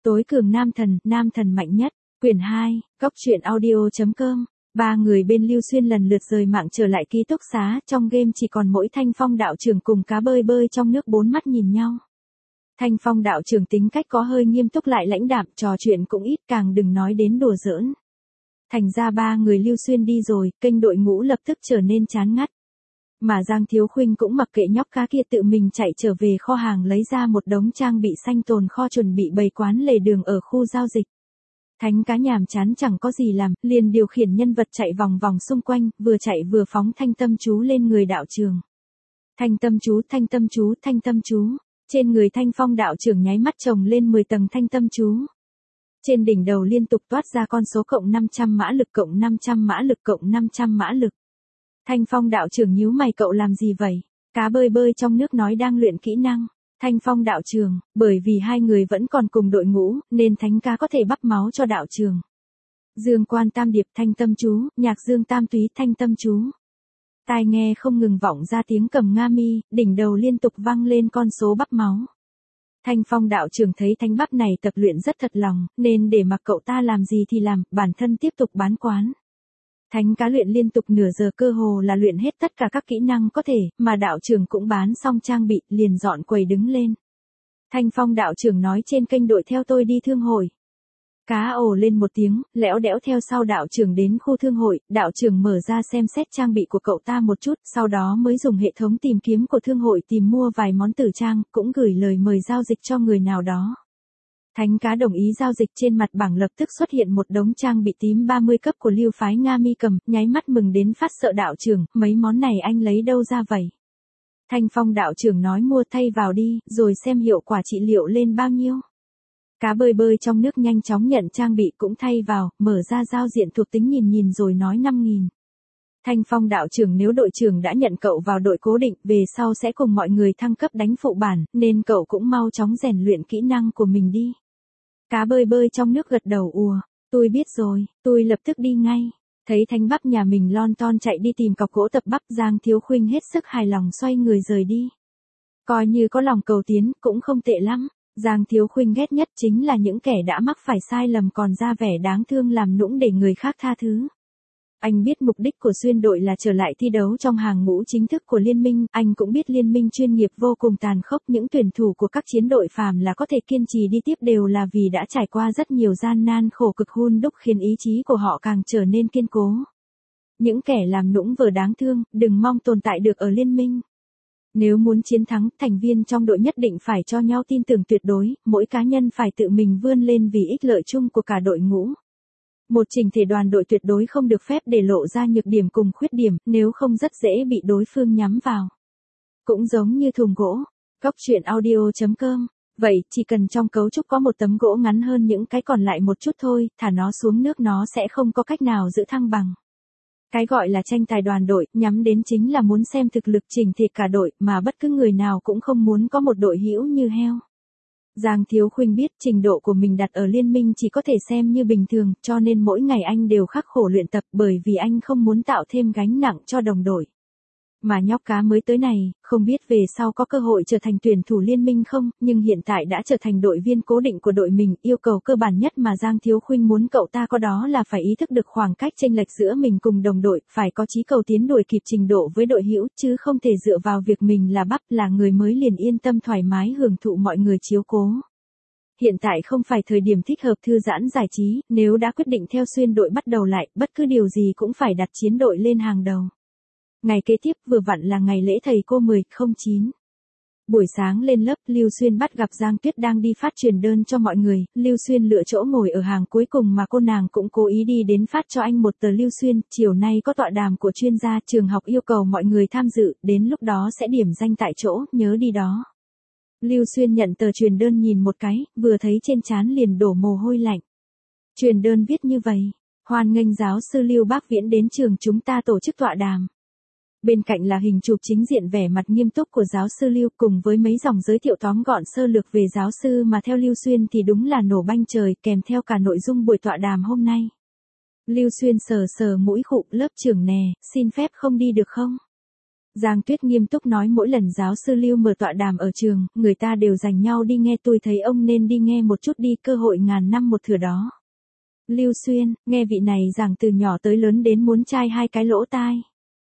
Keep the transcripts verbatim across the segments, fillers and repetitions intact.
Tối cường nam thần, nam thần mạnh nhất, quyển hai, góc truyện audio.com. Ba người bên Lưu Xuyên lần lượt rời mạng trở lại ký túc xá, trong game chỉ còn mỗi Thanh Phong đạo trưởng cùng cá bơi bơi trong nước bốn mắt nhìn nhau. Thanh Phong đạo trưởng tính cách có hơi nghiêm túc lại lãnh đạm, trò chuyện cũng ít, càng đừng nói đến đùa giỡn. Thành ra ba người Lưu Xuyên đi rồi, kênh đội ngũ lập tức trở nên chán ngắt. Mà Giang Thiếu Khuynh cũng mặc kệ nhóc cá kia tự mình chạy trở về kho hàng lấy ra một đống trang bị xanh tồn kho chuẩn bị bày quán lề đường ở khu giao dịch. Thánh cá nhàm chán chẳng có gì làm, liền điều khiển nhân vật chạy vòng vòng xung quanh, vừa chạy vừa phóng thanh tâm chú lên người đạo trưởng. Thanh tâm chú, thanh tâm chú, thanh tâm chú. Trên người Thanh Phong đạo trưởng nháy mắt chồng lên mười tầng thanh tâm chú. Trên đỉnh đầu liên tục toát ra con số cộng năm trăm mã lực, cộng năm trăm mã lực, cộng năm trăm mã lực. Thanh Phong đạo trưởng nhíu mày, cậu làm gì vậy? Cá bơi bơi trong nước nói đang luyện kỹ năng. Thanh Phong đạo trưởng, bởi vì hai người vẫn còn cùng đội ngũ, nên thánh cá có thể bắp máu cho đạo trưởng. Dương quan tam điệp, thanh tâm chú, nhạc dương tam túy, thanh tâm chú. Tai nghe không ngừng vọng ra tiếng cầm nga mi, đỉnh đầu liên tục vang lên con số bắp máu. Thanh Phong đạo trưởng thấy thánh bắp này tập luyện rất thật lòng, nên để mặc cậu ta làm gì thì làm, bản thân tiếp tục bán quán. Thánh cá luyện liên tục nửa giờ, cơ hồ là luyện hết tất cả các kỹ năng có thể, mà đạo trưởng cũng bán xong trang bị, liền dọn quầy đứng lên. Thanh Phong đạo trưởng nói trên kênh đội theo tôi đi thương hội. Cá ồ lên một tiếng, lẽo đẽo theo sau đạo trưởng đến khu thương hội, đạo trưởng mở ra xem xét trang bị của cậu ta một chút, sau đó mới dùng hệ thống tìm kiếm của thương hội tìm mua vài món tử trang, cũng gửi lời mời giao dịch cho người nào đó. Thánh cá đồng ý giao dịch, trên mặt bảng lập tức xuất hiện một đống trang bị tím ba mươi cấp của Lưu phái Nga Mi Cầm, nháy mắt mừng đến phát sợ, đạo trưởng, mấy món này anh lấy đâu ra vậy? Thanh Phong đạo trưởng nói mua thay vào đi, rồi xem hiệu quả trị liệu lên bao nhiêu. Cá bơi bơi trong nước nhanh chóng nhận trang bị cũng thay vào, mở ra giao diện thuộc tính nhìn nhìn rồi nói năm nghìn. Thanh Phong đạo trưởng, nếu đội trưởng đã nhận cậu vào đội cố định, về sau sẽ cùng mọi người thăng cấp đánh phụ bản, nên cậu cũng mau chóng rèn luyện kỹ năng của mình đi. Cá bơi bơi trong nước gật đầu ùa, tôi biết rồi, tôi lập tức đi ngay. Thấy thánh bắp nhà mình lon ton chạy đi tìm cọc gỗ tập bắp, Giang Thiếu Khuynh hết sức hài lòng xoay người rời đi. Coi như có lòng cầu tiến, cũng không tệ lắm. Giang Thiếu Khuynh ghét nhất chính là những kẻ đã mắc phải sai lầm còn ra vẻ đáng thương làm nũng để người khác tha thứ. Anh biết mục đích của xuyên đội là trở lại thi đấu trong hàng ngũ chính thức của liên minh, anh cũng biết liên minh chuyên nghiệp vô cùng tàn khốc, những tuyển thủ của các chiến đội phàm là có thể kiên trì đi tiếp đều là vì đã trải qua rất nhiều gian nan khổ cực hun đúc khiến ý chí của họ càng trở nên kiên cố. Những kẻ làm nũng vừa đáng thương, đừng mong tồn tại được ở liên minh. Nếu muốn chiến thắng, thành viên trong đội nhất định phải cho nhau tin tưởng tuyệt đối, mỗi cá nhân phải tự mình vươn lên vì ích lợi chung của cả đội ngũ. Một chỉnh thể đoàn đội tuyệt đối không được phép để lộ ra nhược điểm cùng khuyết điểm, nếu không rất dễ bị đối phương nhắm vào. Cũng giống như thùng gỗ, góc truyện audio.com, vậy chỉ cần trong cấu trúc có một tấm gỗ ngắn hơn những cái còn lại một chút thôi, thả nó xuống nước nó sẽ không có cách nào giữ thăng bằng. Cái gọi là tranh tài đoàn đội, nhắm đến chính là muốn xem thực lực chỉnh thể cả đội, mà bất cứ người nào cũng không muốn có một đội hữu như heo. Giang Thiếu Khuynh biết trình độ của mình đặt ở liên minh chỉ có thể xem như bình thường, cho nên mỗi ngày anh đều khắc khổ luyện tập, bởi vì anh không muốn tạo thêm gánh nặng cho đồng đội. Mà nhóc cá mới tới này, không biết về sau có cơ hội trở thành tuyển thủ liên minh không, nhưng hiện tại đã trở thành đội viên cố định của đội mình, yêu cầu cơ bản nhất mà Giang Thiếu Khuynh muốn cậu ta có đó là phải ý thức được khoảng cách chênh lệch giữa mình cùng đồng đội, phải có chí cầu tiến đuổi kịp trình độ với đội hữu, chứ không thể dựa vào việc mình là bắp là người mới liền yên tâm thoải mái hưởng thụ mọi người chiếu cố. Hiện tại không phải thời điểm thích hợp thư giãn giải trí, nếu đã quyết định theo xuyên đội bắt đầu lại, bất cứ điều gì cũng phải đặt chiến đội lên hàng đầu. Ngày kế tiếp vừa vặn là ngày lễ thầy cô mười không chín. Buổi sáng lên lớp, Lưu Xuyên bắt gặp Giang Tuyết đang đi phát truyền đơn cho mọi người, Lưu Xuyên lựa chỗ ngồi ở hàng cuối cùng mà cô nàng cũng cố ý đi đến phát cho anh một tờ. Lưu Xuyên, chiều nay có tọa đàm của chuyên gia, trường học yêu cầu mọi người tham dự, đến lúc đó sẽ điểm danh tại chỗ, nhớ đi đó. Lưu Xuyên nhận tờ truyền đơn nhìn một cái, vừa thấy trên trán liền đổ mồ hôi lạnh. Truyền đơn viết như vậy: hoan nghênh giáo sư Lưu Bác Viễn đến trường chúng ta tổ chức tọa đàm. Bên cạnh là hình chụp chính diện vẻ mặt nghiêm túc của giáo sư Lưu cùng với mấy dòng giới thiệu tóm gọn sơ lược về giáo sư, mà theo Lưu Xuyên thì đúng là nổ banh trời, kèm theo cả nội dung buổi tọa đàm hôm nay. Lưu Xuyên sờ sờ mũi khụ, lớp trưởng nè, xin phép không đi được không? Giang Tuyết nghiêm túc nói mỗi lần giáo sư Lưu mở tọa đàm ở trường, người ta đều dành nhau đi nghe, tôi thấy ông nên đi nghe một chút đi, cơ hội ngàn năm một thửa đó. Lưu Xuyên, nghe vị này giảng từ nhỏ tới lớn đến muốn chai hai cái lỗ tai.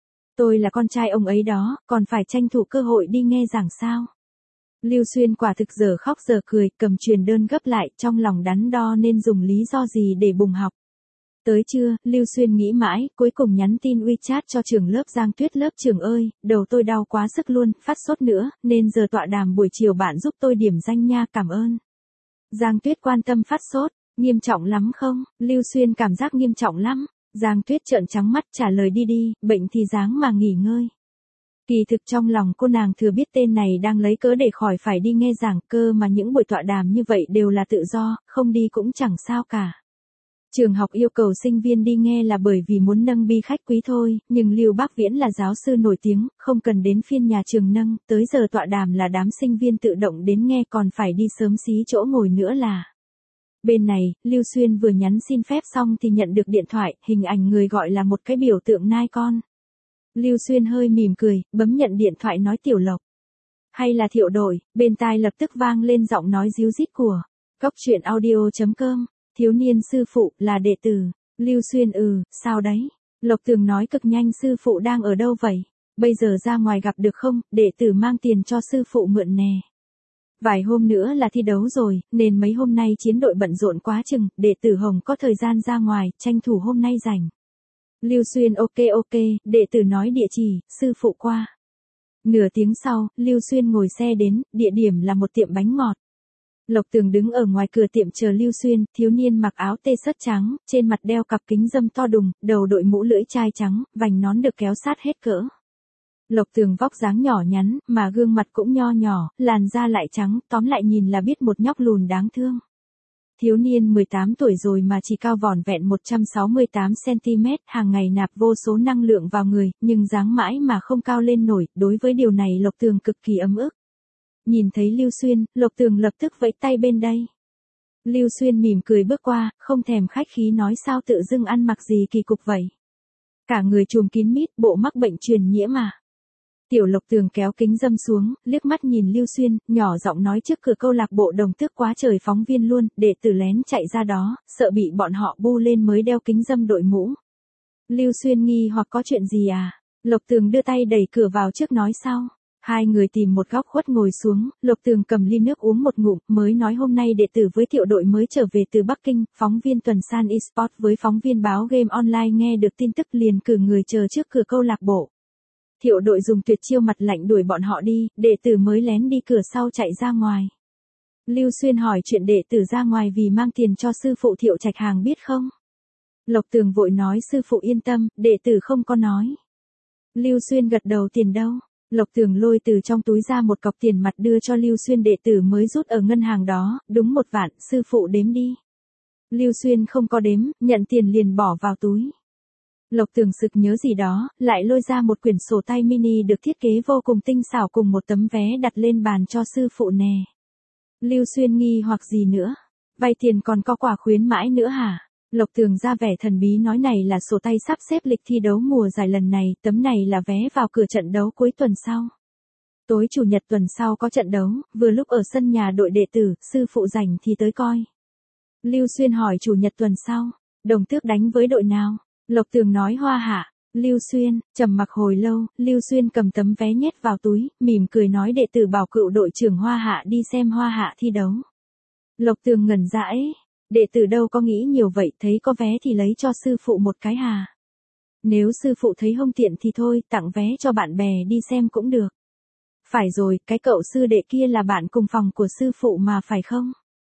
Tôi là con trai ông ấy đó, còn phải tranh thủ cơ hội đi nghe giảng sao. Lưu Xuyên quả thực giờ khóc giờ cười, cầm truyền đơn gấp lại, trong lòng đắn đo nên dùng lý do gì để bùng học. Tới trưa, Lưu Xuyên nghĩ mãi, cuối cùng nhắn tin WeChat cho trường lớp Giang Tuyết: lớp trường ơi, đầu tôi đau quá sức luôn, phát sốt nữa, nên giờ tọa đàm buổi chiều bạn giúp tôi điểm danh nha, cảm ơn. Giang Tuyết quan tâm: phát sốt, nghiêm trọng lắm không? Lưu Xuyên cảm giác nghiêm trọng lắm. Giang Tuyết trợn trắng mắt trả lời: đi đi, bệnh thì dáng mà nghỉ ngơi. Kỳ thực trong lòng cô nàng thừa biết tên này đang lấy cớ để khỏi phải đi nghe giảng, cơ mà những buổi tọa đàm như vậy đều là tự do, không đi cũng chẳng sao cả. Trường học yêu cầu sinh viên đi nghe là bởi vì muốn nâng bi khách quý thôi, nhưng Lưu Bác Viễn là giáo sư nổi tiếng, không cần đến phiên nhà trường nâng, tới giờ tọa đàm là đám sinh viên tự động đến nghe, còn phải đi sớm xí chỗ ngồi nữa là. Bên này, Lưu Xuyên vừa nhắn xin phép xong thì nhận được điện thoại, hình ảnh người gọi là một cái biểu tượng nai con. Lưu Xuyên hơi mỉm cười, bấm nhận điện thoại nói: Tiểu Lộc. Hay là Thiệu Đội, bên tai lập tức vang lên giọng nói ríu rít của Cóc Truyện Audio chấm com. Thiếu niên sư phụ, là đệ tử. Lưu Xuyên: ừ, sao đấy? Lộc Tường nói cực nhanh: sư phụ đang ở đâu vậy? Bây giờ ra ngoài gặp được không? Đệ tử mang tiền cho sư phụ mượn nè. Vài hôm nữa là thi đấu rồi, nên mấy hôm nay chiến đội bận rộn quá chừng, đệ tử Hồng có thời gian ra ngoài, tranh thủ hôm nay rảnh. Lưu Xuyên: ok ok, đệ tử nói địa chỉ, sư phụ qua. Nửa tiếng sau, Lưu Xuyên ngồi xe đến, địa điểm là một tiệm bánh ngọt. Lộc Tường đứng ở ngoài cửa tiệm chờ Lưu Xuyên, thiếu niên mặc áo tê sớt trắng, trên mặt đeo cặp kính râm to đùng, đầu đội mũ lưỡi chai trắng, vành nón được kéo sát hết cỡ. Lộc Tường vóc dáng nhỏ nhắn, mà gương mặt cũng nho nhỏ, làn da lại trắng, tóm lại nhìn là biết một nhóc lùn đáng thương. Thiếu niên mười tám tuổi rồi mà chỉ cao vỏn vẹn một trăm sáu mươi tám xăng-ti-mét, hàng ngày nạp vô số năng lượng vào người, nhưng dáng mãi mà không cao lên nổi, đối với điều này Lộc Tường cực kỳ ấm ức. Nhìn thấy Lưu Xuyên, Lộc Tường lập tức vẫy tay bên đây. Lưu Xuyên mỉm cười bước qua, không thèm khách khí nói: sao tự dưng ăn mặc gì kỳ cục vậy? Cả người trùm kín mít, bộ mắc bệnh truyền nhiễm mà. Tiểu Lộc Tường kéo kính râm xuống, liếc mắt nhìn Lưu Xuyên, nhỏ giọng nói: trước cửa câu lạc bộ Đồng Tước quá trời phóng viên luôn, đệ tử lén chạy ra đó, sợ bị bọn họ bu lên mới đeo kính râm đội mũ. Lưu Xuyên nghi hoặc: có chuyện gì à? Lộc Tường đưa tay đẩy cửa vào trước nói sau. Hai người tìm một góc khuất ngồi xuống, Lộc Tường cầm ly nước uống một ngụm, mới nói: hôm nay đệ tử với Thiệu Đội mới trở về từ Bắc Kinh, phóng viên Tuần San Esports với phóng viên báo Game Online nghe được tin tức liền cử người chờ trước cửa câu lạc bộ. Thiệu Đội dùng tuyệt chiêu mặt lạnh đuổi bọn họ đi, đệ tử mới lén đi cửa sau chạy ra ngoài. Lưu Xuyên hỏi: chuyện đệ tử ra ngoài vì mang tiền cho sư phụ Thiệu Trạch Hàng biết không? Lộc Tường vội nói: sư phụ yên tâm, đệ tử không có nói. Lưu Xuyên gật đầu: tiền đâu? Lộc Tường lôi từ trong túi ra một cọc tiền mặt đưa cho Lưu Xuyên: đệ tử mới rút ở ngân hàng đó, đúng một vạn, sư phụ đếm đi. Lưu Xuyên không có đếm, nhận tiền liền bỏ vào túi. Lộc Tường sực nhớ gì đó, lại lôi ra một quyển sổ tay mini được thiết kế vô cùng tinh xảo cùng một tấm vé đặt lên bàn cho sư phụ nè. Lưu Xuyên nghi hoặc: gì nữa? Vay tiền còn có quà khuyến mãi nữa hả? Lộc Tường ra vẻ thần bí nói: này là sổ tay sắp xếp lịch thi đấu mùa giải lần này, tấm này là vé vào cửa trận đấu cuối tuần sau. Tối chủ nhật tuần sau có trận đấu, vừa lúc ở sân nhà đội đệ tử, sư phụ rảnh thì tới coi. Lưu Xuyên hỏi: chủ nhật tuần sau, Đồng Tước đánh với đội nào? Lộc Tường nói: Hoa Hạ. Lưu Xuyên, trầm mặc hồi lâu, Lưu Xuyên cầm tấm vé nhét vào túi, mỉm cười nói: đệ tử bảo cựu đội trưởng Hoa Hạ đi xem Hoa Hạ thi đấu. Lộc Tường ngẩn dãi, đệ tử đâu có nghĩ nhiều vậy, thấy có vé thì lấy cho sư phụ một cái hà. Nếu sư phụ thấy không tiện thì thôi, tặng vé cho bạn bè đi xem cũng được. Phải rồi, cái cậu sư đệ kia là bạn cùng phòng của sư phụ mà phải không?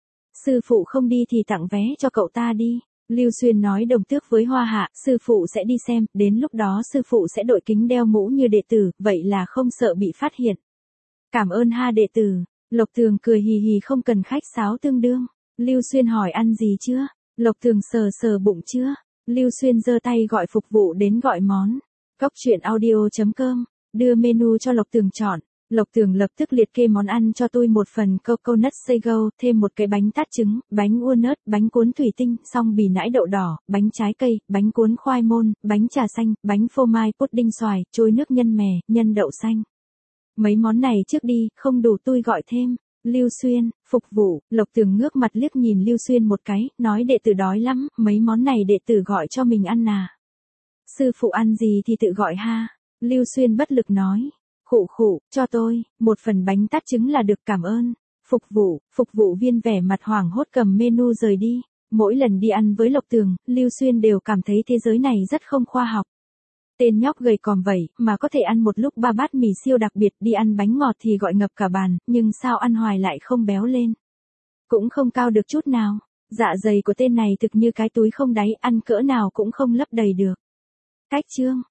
Sư phụ không đi thì tặng vé cho cậu ta đi. Lưu Xuyên nói: Đồng Tước với Hoa Hạ, sư phụ sẽ đi xem, đến lúc đó sư phụ sẽ đội kính đeo mũ như đệ tử, vậy là không sợ bị phát hiện. Cảm ơn ha đệ tử. Lộc Tường cười hì hì: không cần khách sáo tương đương. Lưu Xuyên hỏi: ăn gì chưa? Lộc Tường sờ sờ bụng chưa? Lưu Xuyên giơ tay gọi phục vụ đến gọi món. Cóc Truyện Audio chấm com đưa menu cho Lộc Tường chọn. Lộc Tường lập tức liệt kê món ăn cho tôi, một phần coconut sago, thêm một cái bánh tát trứng, bánh walnut, bánh cuốn thủy tinh, song bì nãi đậu đỏ, bánh trái cây, bánh cuốn khoai môn, bánh trà xanh, bánh phô mai, pudding xoài, trôi nước nhân mè, nhân đậu xanh. Mấy món này trước đi, không đủ tôi gọi thêm. Lưu Xuyên, phục vụ. Lộc Tường ngước mặt liếc nhìn Lưu Xuyên một cái, nói đệ tử đói lắm, mấy món này đệ tử gọi cho mình ăn à. Sư phụ ăn gì thì tự gọi ha. Lưu Xuyên bất lực nói. Khụ khụ, cho tôi, một phần bánh tát trứng là được, cảm ơn. Phục vụ, phục vụ viên vẻ mặt hoảng hốt cầm menu rời đi. Mỗi lần đi ăn với Lộc Tường, Lưu Xuyên đều cảm thấy thế giới này rất không khoa học. Tên nhóc gầy còm vậy, mà có thể ăn một lúc ba bát mì siêu đặc biệt, đi ăn bánh ngọt thì gọi ngập cả bàn, nhưng sao ăn hoài lại không béo lên. Cũng không cao được chút nào. Dạ dày của tên này thực như cái túi không đáy, ăn cỡ nào cũng không lấp đầy được. Cách chương.